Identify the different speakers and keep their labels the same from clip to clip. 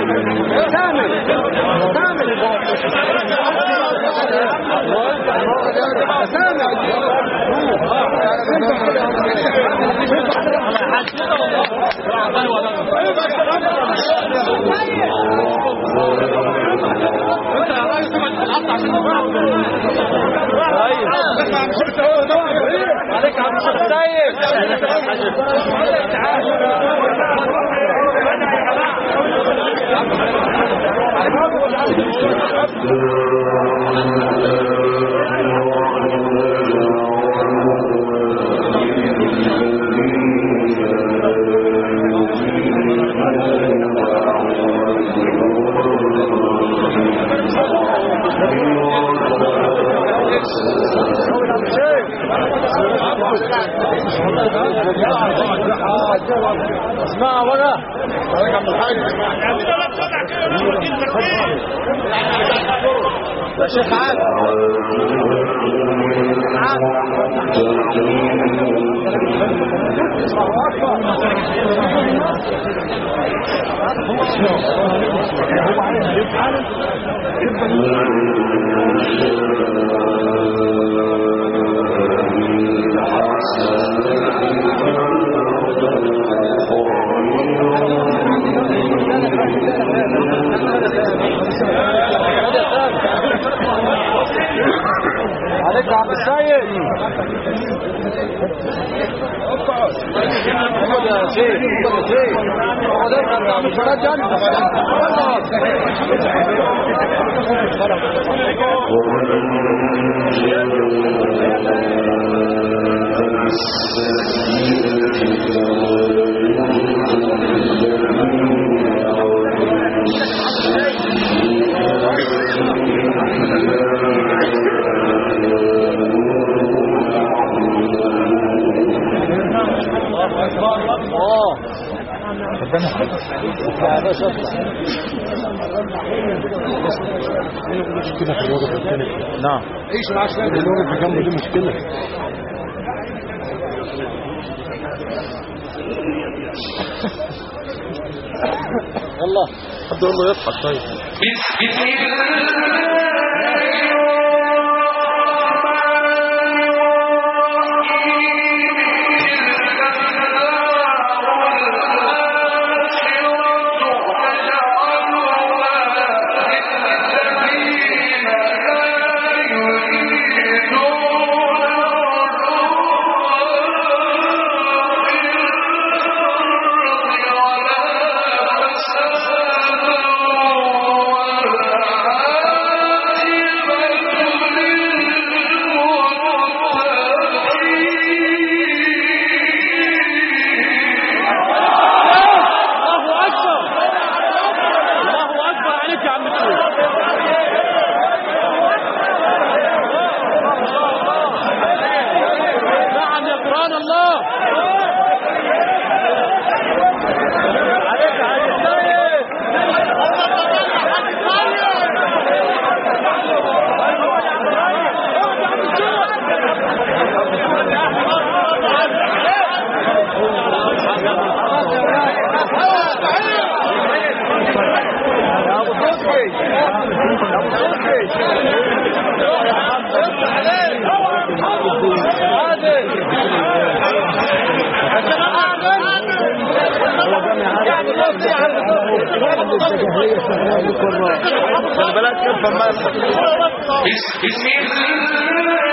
Speaker 1: عليك عبد السيد اسمع بقى يا شيخ عادل عليك يا عبد السيد خد يا شيخ خد يا شيخ هو ده كان عم يتفرج
Speaker 2: مشكلة في الوضع الثاني.
Speaker 1: نعم
Speaker 2: ايش العشرة الوضع في جنبه دي مشكلة.
Speaker 1: والله
Speaker 2: حد يقول له يضحك طيب.
Speaker 3: بسم الله بسم الله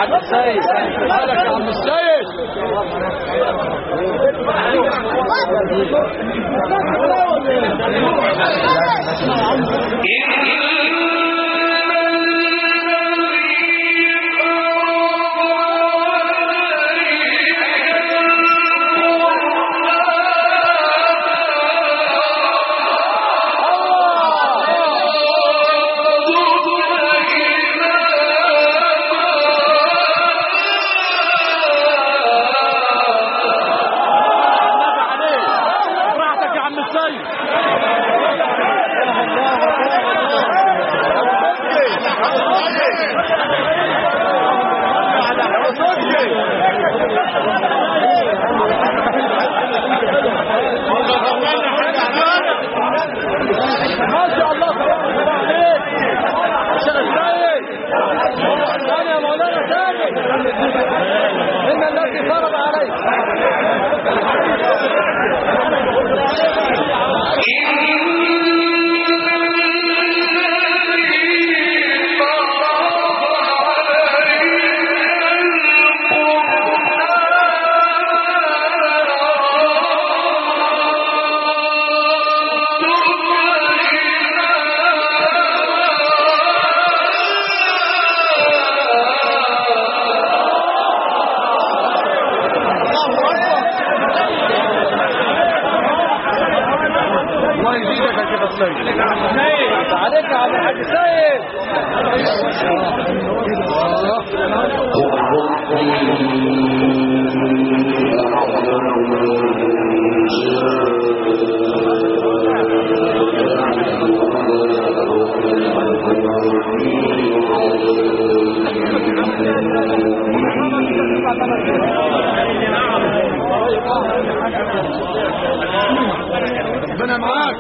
Speaker 1: عم السيد مالك يا عم السيد عليك يا عم الحاج سيد ربنا معاك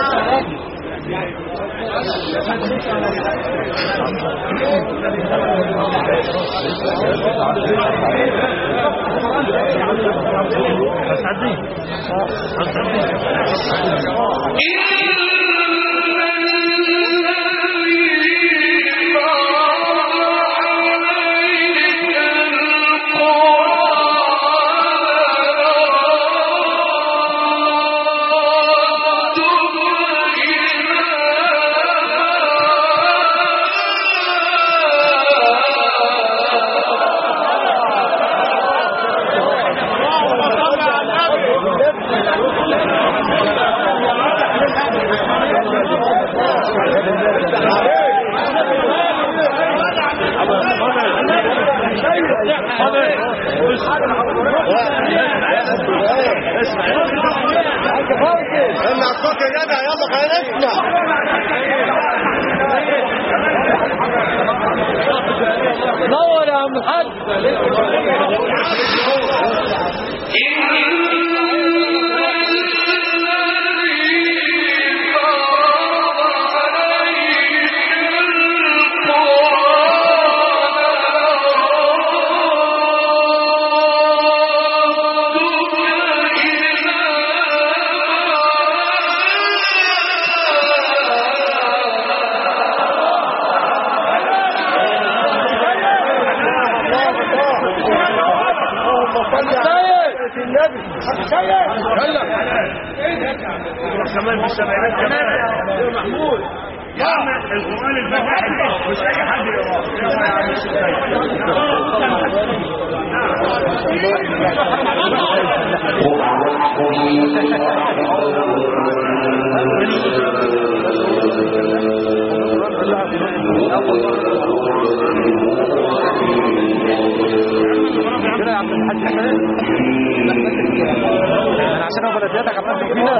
Speaker 1: نور يا عم الحاج
Speaker 4: كمان في السبعينات كمان محمود يعمل القرآن الفاتحة مش أي حد
Speaker 1: كده يا عم الحاج حسن انا عشان هو بلدياتك عمال فينا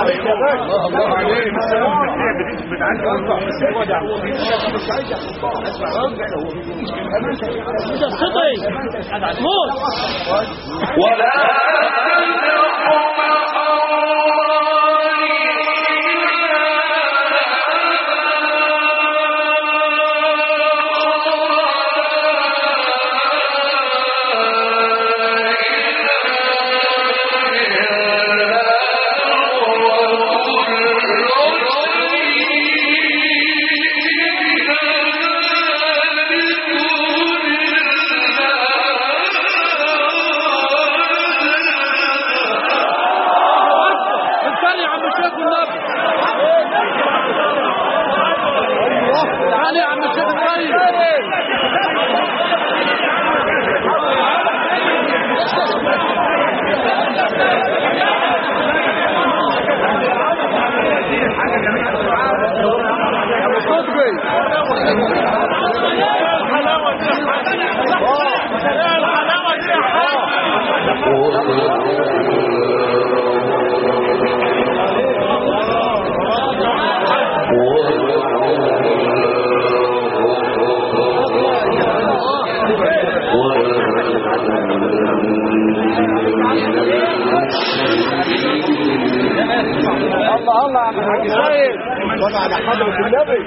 Speaker 1: عليك يا باشا.
Speaker 4: الله عليك. بتعدي
Speaker 3: ولا
Speaker 1: الله عم الحاج سيد وضع على حضرة النبي.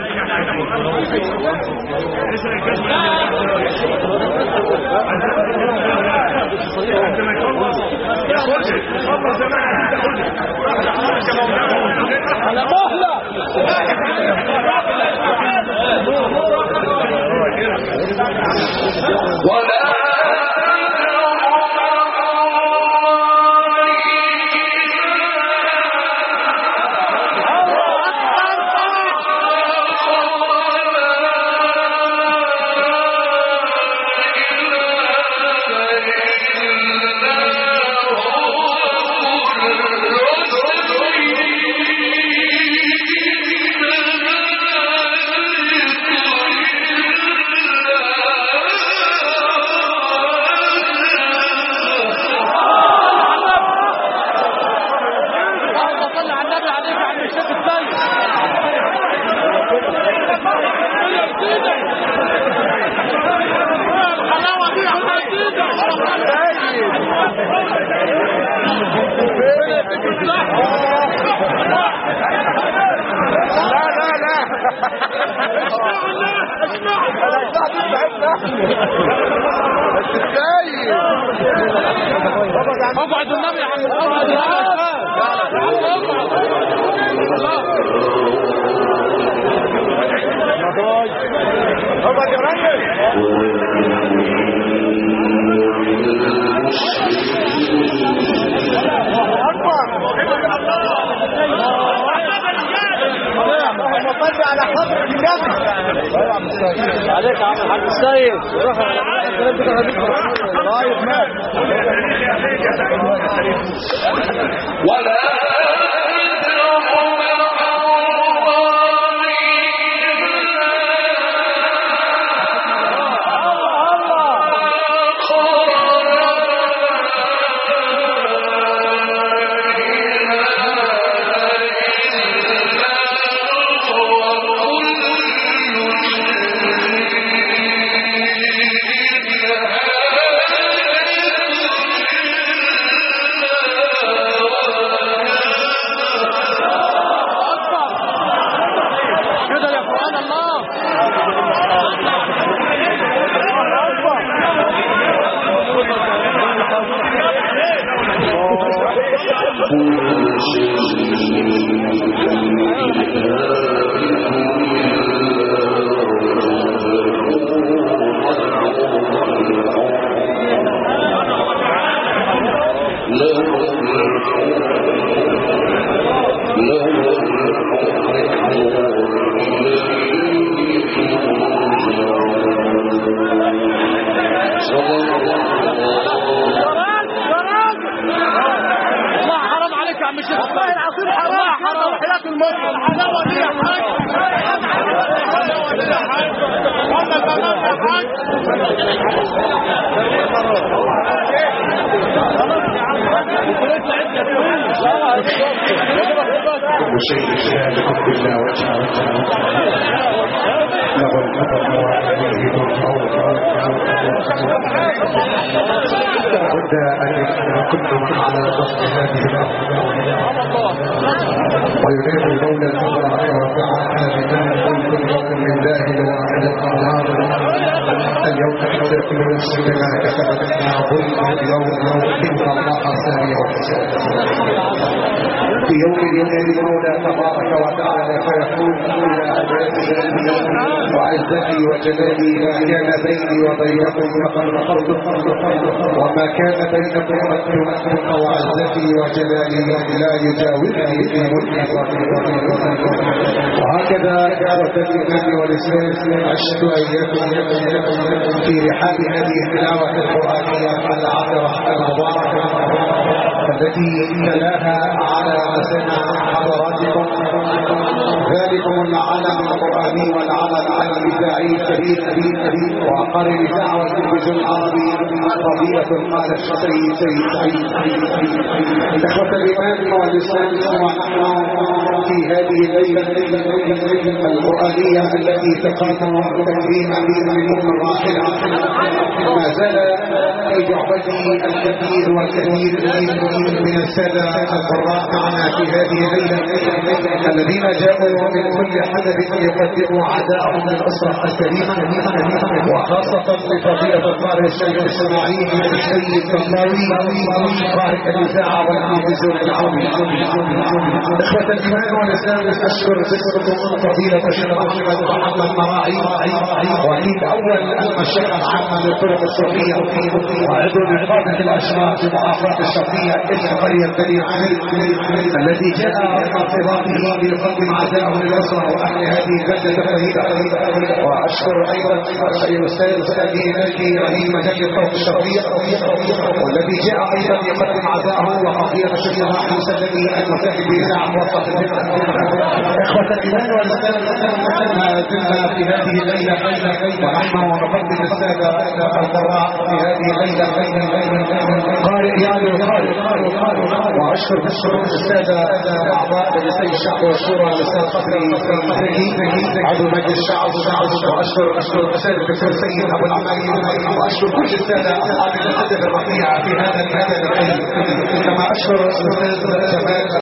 Speaker 1: على مهلة
Speaker 3: ولا
Speaker 1: ابعد النبي عن ابعد ابعد يا راجل. صل على حضرة النبي. عليك يا عم الحاج السيد.
Speaker 3: ولا
Speaker 1: والله
Speaker 5: شيء خالق إلا وجهه له الكرم وعليه الفوق ود أن يكون كل من على ضغط هذه ويريد المولى تبارك وتعالى بمن كل يوم لله الواحد القهار اليوم حتى كل نفس بما كتبت لنا ظلم اليوم إن الله سريع الحساب في يوم ينادي المولى تبارك وتعالى فيقول إلى أبنائي وعزتي وجلالي ما كان بيني وبينكم فقد غفرت وما كان بينكم مكتوب وعزتي وجلالي لا يجاوزني في ملكي وهكذا دعوة الإيمان والإسلام عشت أيام في رحاب هذه التلاوة القرآنية العطرة المباركة التي تلاها على مسمع حضراتكم ذلكم العلم القرآني والعمل على الإذاعي الكبير وقارئ دعوة التلفزيون العربي فضيلة قال الشيخ سيد إخوة الإيمان والإسلام ونحن في هذه الليلة القرآنية التي تقام تكريما للمؤمن الراحل ما زال في جعبته الكثير والكثير من السادة القراء معنا في هذه الليلة الذين جاءوا من كل حدث يقدموا عداءهم للأسرة الكريمة وخاصة لفضيلة القارئ الشيخ إسماعيل السيد الطاوي قارئ الإذاعة والتلفزيون العربي. إخوة الإيمان والإسلام أشكر ذكركم فضيلة الشيخ محمد مراعي وأكيد أول المشيخة العامة للطرق الصوفية وعضو نقابة الأشراف بمحافظة الشرقية اسم قرية بني علي الذي جاء ارتباطه بيقدم عزاءه للأسرة وأهل هذه البلدة الطيبة. وأشكر أيضا الأستاذ أبي ناجي رهيم مجلة الطرق الشرقية والذي جاء أيضا يقدم عزاءه وقضية الشيخ محمد مسلمي المساعد بإذاعة موظف الجنة. إخوة الإيمان والإسلام ما زلنا في هذه الليلة ونحن نقدم السادة القراء في هذه الليلة قارئ يعني وأشكر السادة أعضاء مجلسي الشعب والشورى الأستاذ قدري عضو مجلس الشعب وأشكر الأستاذ الدكتور سيد أبو العمالي وأشكر كل السادة أصحاب الأدب الرفيع في هذا المكان كما أشكر الأستاذ جمال